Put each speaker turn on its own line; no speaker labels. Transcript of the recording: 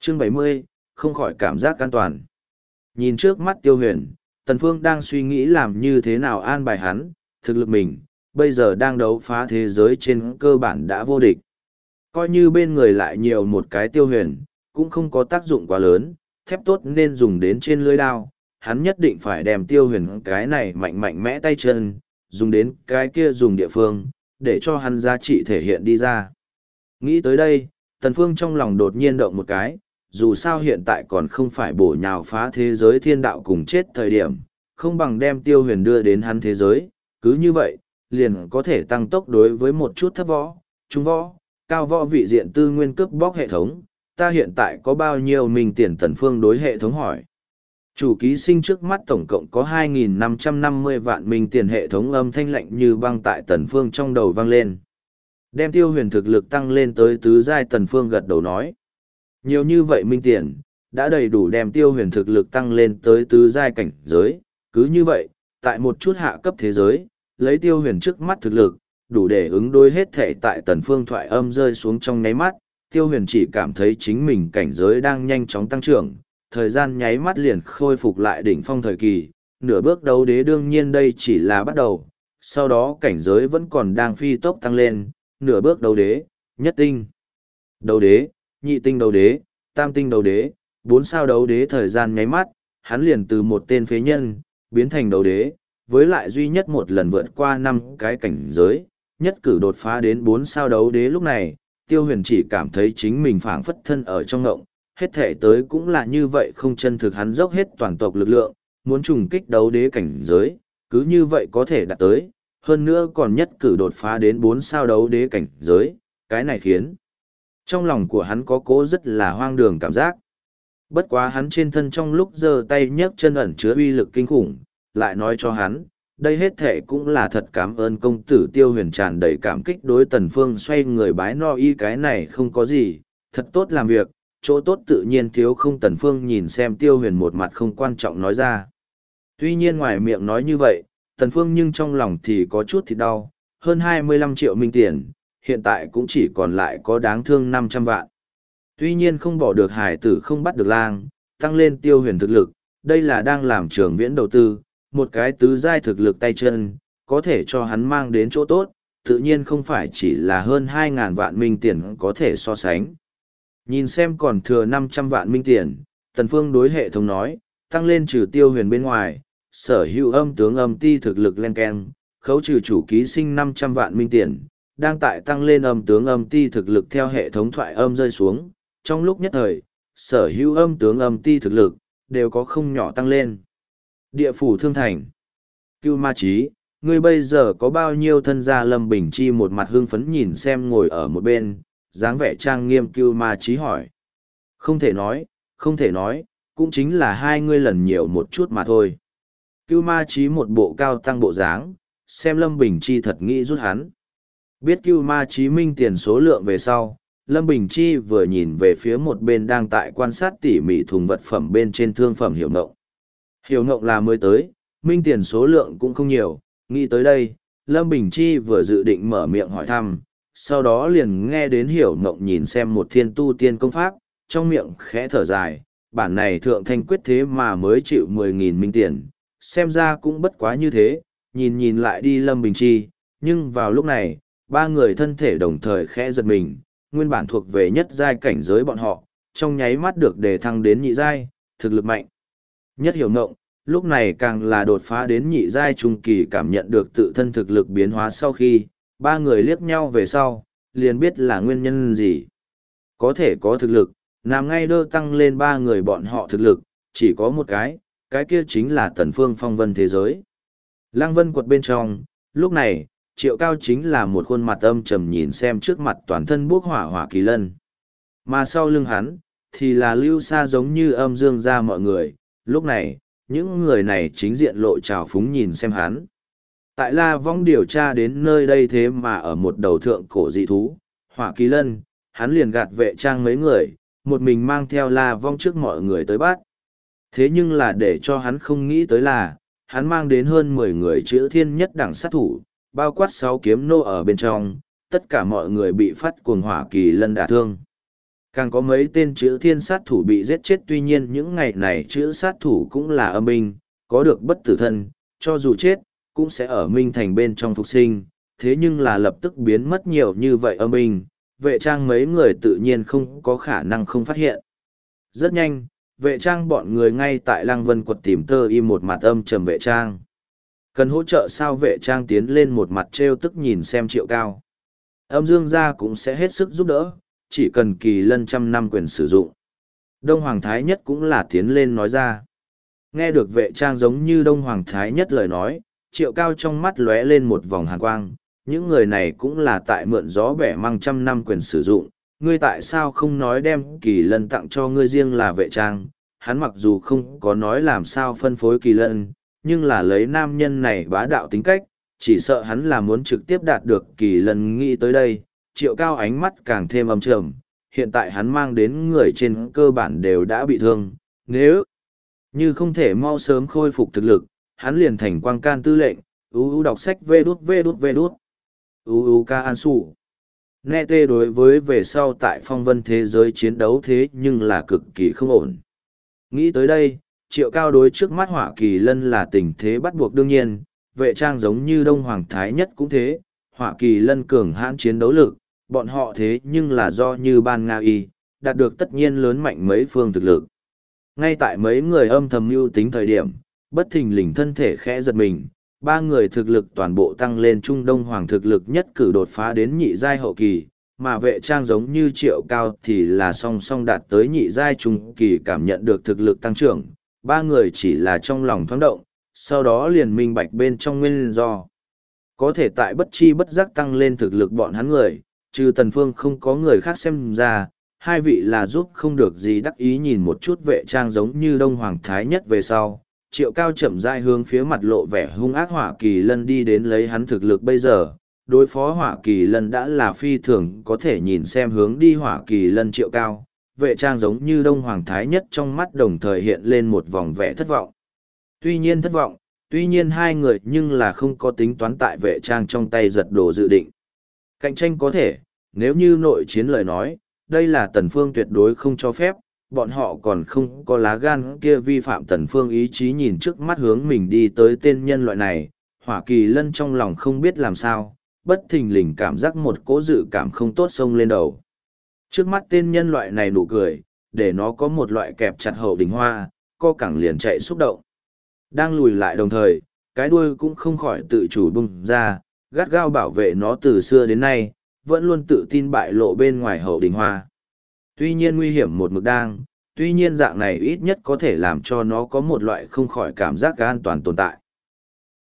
Chương 70, không khỏi cảm giác an toàn. Nhìn trước mắt Tiêu Huyền, Tần Phương đang suy nghĩ làm như thế nào an bài hắn, thực lực mình, bây giờ đang đấu phá thế giới trên cơ bản đã vô địch. Coi như bên người lại nhiều một cái Tiêu Huyền, cũng không có tác dụng quá lớn, thép tốt nên dùng đến trên lưỡi đao, hắn nhất định phải đem Tiêu Huyền cái này mạnh mạnh mẽ tay chân, dùng đến cái kia dùng địa phương, để cho hắn giá trị thể hiện đi ra. Nghĩ tới đây, Tần Phương trong lòng đột nhiên động một cái, dù sao hiện tại còn không phải bổ nhào phá thế giới thiên đạo cùng chết thời điểm, không bằng đem Tiêu Huyền đưa đến hắn thế giới, cứ như vậy, liền có thể tăng tốc đối với một chút thấp võ, trung võ, cao võ vị diện tư nguyên cướp bóc hệ thống. Ta hiện tại có bao nhiêu minh tiền? Tần Phương đối hệ thống hỏi. Chủ ký sinh trước mắt tổng cộng có 2.550 vạn minh tiền. Hệ thống âm thanh lạnh như băng tại Tần Phương trong đầu vang lên. Đem Tiêu Huyền thực lực tăng lên tới tứ giai. Tần Phương gật đầu nói. Nhiều như vậy minh tiền, đã đầy đủ đem Tiêu Huyền thực lực tăng lên tới tứ giai cảnh giới. Cứ như vậy, tại một chút hạ cấp thế giới, lấy Tiêu Huyền trước mắt thực lực, đủ để ứng đối hết thể. Tại Tần Phương thoại âm rơi xuống trong nháy mắt, Tiêu Huyền chỉ cảm thấy chính mình cảnh giới đang nhanh chóng tăng trưởng, thời gian nháy mắt liền khôi phục lại đỉnh phong thời kỳ, nửa bước đấu đế. Đương nhiên đây chỉ là bắt đầu, sau đó cảnh giới vẫn còn đang phi tốc tăng lên, nửa bước đấu đế, nhất tinh đấu đế, nhị tinh đấu đế, tam tinh đấu đế, 4 sao đấu đế. Thời gian nháy mắt, hắn liền từ một tên phế nhân, biến thành đấu đế, với lại duy nhất một lần vượt qua 5 cái cảnh giới, nhất cử đột phá đến 4 sao đấu đế. Lúc này, Tiêu Huyền chỉ cảm thấy chính mình phảng phất thân ở trong ngộng, hết thể tới cũng là như vậy không chân thực. Hắn dốc hết toàn tộc lực lượng, muốn trùng kích đấu đế cảnh giới, cứ như vậy có thể đạt tới, hơn nữa còn nhất cử đột phá đến 4 sao đấu đế cảnh giới, cái này khiến trong lòng của hắn có cố rất là hoang đường cảm giác. Bất quá hắn trên thân trong lúc giơ tay nhấc chân ẩn chứa uy lực kinh khủng, lại nói cho hắn, đây hết thể cũng là thật. Cảm ơn công tử. Tiêu Huyền tràn đầy cảm kích đối Tần Phương xoay người bái no y. Cái này không có gì, thật tốt làm việc, chỗ tốt tự nhiên thiếu không. Tần Phương nhìn xem Tiêu Huyền một mặt không quan trọng nói ra. Tuy nhiên ngoài miệng nói như vậy, Tần Phương nhưng trong lòng thì có chút thịt đau, hơn 25 triệu minh tiền, hiện tại cũng chỉ còn lại có đáng thương 500 vạn. Tuy nhiên không bỏ được hải tử không bắt được lang, tăng lên Tiêu Huyền thực lực, đây là đang làm trường viễn đầu tư, một cái tứ giai thực lực tay chân, có thể cho hắn mang đến chỗ tốt, tự nhiên không phải chỉ là hơn 2.000 vạn minh tiền có thể so sánh. Nhìn xem còn thừa 500 vạn minh tiền, Tần Phương đối hệ thống nói, tăng lên trừ Tiêu Huyền bên ngoài, sở hữu âm tướng âm ti thực lực len keng, khấu trừ chủ ký sinh 500 vạn minh tiền, đang tại tăng lên âm tướng âm ti thực lực. Theo hệ thống thoại âm rơi xuống, trong lúc nhất thời, sở hữu âm tướng âm ti thực lực, đều có không nhỏ tăng lên. Địa phủ Thương Thành. Cưu Ma Chí, ngươi bây giờ có bao nhiêu thân gia? Lâm Bình Chi một mặt hưng phấn nhìn xem ngồi ở một bên, dáng vẻ trang nghiêm Cưu Ma Chí hỏi. Không thể nói, cũng chính là 2 ngươi lần nhiều một chút mà thôi. Cưu Ma Chí một bộ cao tăng bộ dáng, xem Lâm Bình Chi thật nghĩ rút hắn. Biết Cưu Ma Chí minh tiền số lượng về sau, Lâm Bình Chi vừa nhìn về phía một bên đang tại quan sát tỉ mỉ thùng vật phẩm bên trên thương phẩm Hiểu Ngộng. Hiểu Ngộng là mới tới, minh tiền số lượng cũng không nhiều. Nghĩ tới đây, Lâm Bình Chi vừa dự định mở miệng hỏi thăm, sau đó liền nghe đến Hiểu Ngộng nhìn xem một thiên tu tiên công pháp, trong miệng khẽ thở dài, bản này thượng thanh quyết thế mà mới chịu 10.000 minh tiền, xem ra cũng bất quá như thế. Nhìn lại đi Lâm Bình Chi, nhưng vào lúc này, 3 người thân thể đồng thời khẽ giật mình, nguyên bản thuộc về nhất giai cảnh giới bọn họ, trong nháy mắt được đề thăng đến nhị giai, thực lực mạnh nhất. Hiểu Ngộng, lúc này càng là đột phá đến nhị giai trung kỳ. Cảm nhận được tự thân thực lực biến hóa sau khi, 3 người liếc nhau về sau, liền biết là nguyên nhân gì. Có thể có thực lực, nằm ngay đơ tăng lên 3 người bọn họ thực lực, chỉ có một cái kia chính là Tần Phương phong vân thế giới. Lăng Vân quật bên trong, lúc này, Triệu Cao chính là một khuôn mặt âm trầm nhìn xem trước mặt toàn thân bốc hỏa Hỏa Kỳ Lân. Mà sau lưng hắn, thì là Lưu Sa giống như âm dương ra mọi người. Lúc này, những người này chính diện lộ trào phúng nhìn xem hắn. Tại La Vong điều tra đến nơi đây thế mà ở một đầu thượng cổ dị thú, Hỏa Kỳ Lân, hắn liền gạt vệ trang mấy người, một mình mang theo La Vong trước mọi người tới bắt. Thế nhưng là để cho hắn không nghĩ tới là, hắn mang đến hơn 10 người chữ thiên nhất đẳng sát thủ, bao quát 6 kiếm nô ở bên trong, tất cả mọi người bị phát cuồng Hỏa Kỳ Lân đả thương. Càng có mấy tên chữ thiên sát thủ bị giết chết, tuy nhiên những ngày này chữ sát thủ cũng là âm binh, có được bất tử thân, cho dù chết, cũng sẽ ở Minh Thành bên trong phục sinh, thế nhưng là lập tức biến mất nhiều như vậy âm binh, vệ trang mấy người tự nhiên không có khả năng không phát hiện. Rất nhanh, vệ trang bọn người ngay tại Lăng Vân Quật tìm Tơ Y một mặt âm trầm vệ trang. Cần hỗ trợ sao? Vệ trang tiến lên một mặt trêu tức nhìn xem Triệu Cao. Âm Dương gia cũng sẽ hết sức giúp đỡ, chỉ cần Kỳ Lân 100 năm quyền sử dụng. Đông Hoàng Thái Nhất cũng là tiến lên nói ra. Nghe được vệ trang giống như Đông Hoàng Thái Nhất lời nói, Triệu Cao trong mắt lóe lên một vòng hàn quang. Những người này cũng là tại mượn gió bẻ măng 100 năm quyền sử dụng. Ngươi tại sao không nói đem Kỳ Lân tặng cho ngươi riêng là vệ trang? Hắn mặc dù không có nói làm sao phân phối Kỳ Lân, nhưng là lấy nam nhân này bá đạo tính cách, chỉ sợ hắn là muốn trực tiếp đạt được Kỳ Lân. Nghĩ tới đây, Triệu Cao ánh mắt càng thêm âm trầm, hiện tại hắn mang đến người trên cơ bản đều đã bị thương, nếu như không thể mau sớm khôi phục thực lực, hắn liền thành quang can tư lệnh, đọc sách vê đút, ca an sủ. Nghe tê đối với về sau tại phong vân thế giới chiến đấu thế nhưng là cực kỳ không ổn. Nghĩ tới đây, Triệu Cao đối trước mắt Hỏa Kỳ Lân là tình thế bắt buộc đương nhiên, vệ trang giống như Đông Hoàng Thái Nhất cũng thế, Hỏa Kỳ Lân cường hãn chiến đấu lực, bọn họ thế nhưng là do như ban Nga y, đạt được tất nhiên lớn mạnh mấy phương thực lực. Ngay tại mấy người âm thầm mưu tính thời điểm, bất thình lình thân thể khẽ giật mình, ba người thực lực toàn bộ tăng lên, Trung Đông Hoàng thực lực nhất cử đột phá đến nhị giai hậu kỳ, mà vệ trang giống như Triệu Cao thì là song song đạt tới nhị giai trung kỳ. Cảm nhận được thực lực tăng trưởng, ba người chỉ là trong lòng thoáng động, sau đó liền minh bạch bên trong nguyên do. Có thể tại bất chi bất giác tăng lên thực lực bọn hắn người, trừ Tần Phương không có người khác xem ra, hai vị là giúp không được gì. Đắc ý nhìn một chút vệ trang giống như Đông Hoàng Thái Nhất về sau, Triệu Cao chậm rãi hướng phía mặt lộ vẻ hung ác Hỏa Kỳ Lân đi đến. Lấy hắn thực lực bây giờ, đối phó Hỏa Kỳ Lân đã là phi thường có thể. Nhìn xem hướng đi Hỏa Kỳ Lân Triệu Cao, vệ trang giống như Đông Hoàng Thái Nhất trong mắt đồng thời hiện lên một vòng vẻ thất vọng. Tuy nhiên hai người nhưng là không có tính toán tại vệ trang trong tay giật đồ dự định. Cạnh tranh có thể, nếu như nội chiến lời nói, đây là Tần Phương tuyệt đối không cho phép, bọn họ còn không có lá gan kia vi phạm Tần Phương ý chí. Nhìn trước mắt hướng mình đi tới tên nhân loại này, Hỏa Kỳ Lân trong lòng không biết làm sao, bất thình lình cảm giác một cỗ dự cảm không tốt xông lên đầu. Trước mắt tên nhân loại này nụ cười, để nó có một loại kẹp chặt hậu đỉnh hoa, co cẳng liền chạy xúc động. Đang lùi lại đồng thời, cái đuôi cũng không khỏi tự chủ bung ra, gắt gao bảo vệ nó. Từ xưa đến nay, vẫn luôn tự tin bại lộ bên ngoài hậu đỉnh hoa. Tuy nhiên nguy hiểm một mực đang, tuy nhiên dạng này ít nhất có thể làm cho nó có một loại không khỏi cảm giác an toàn tồn tại.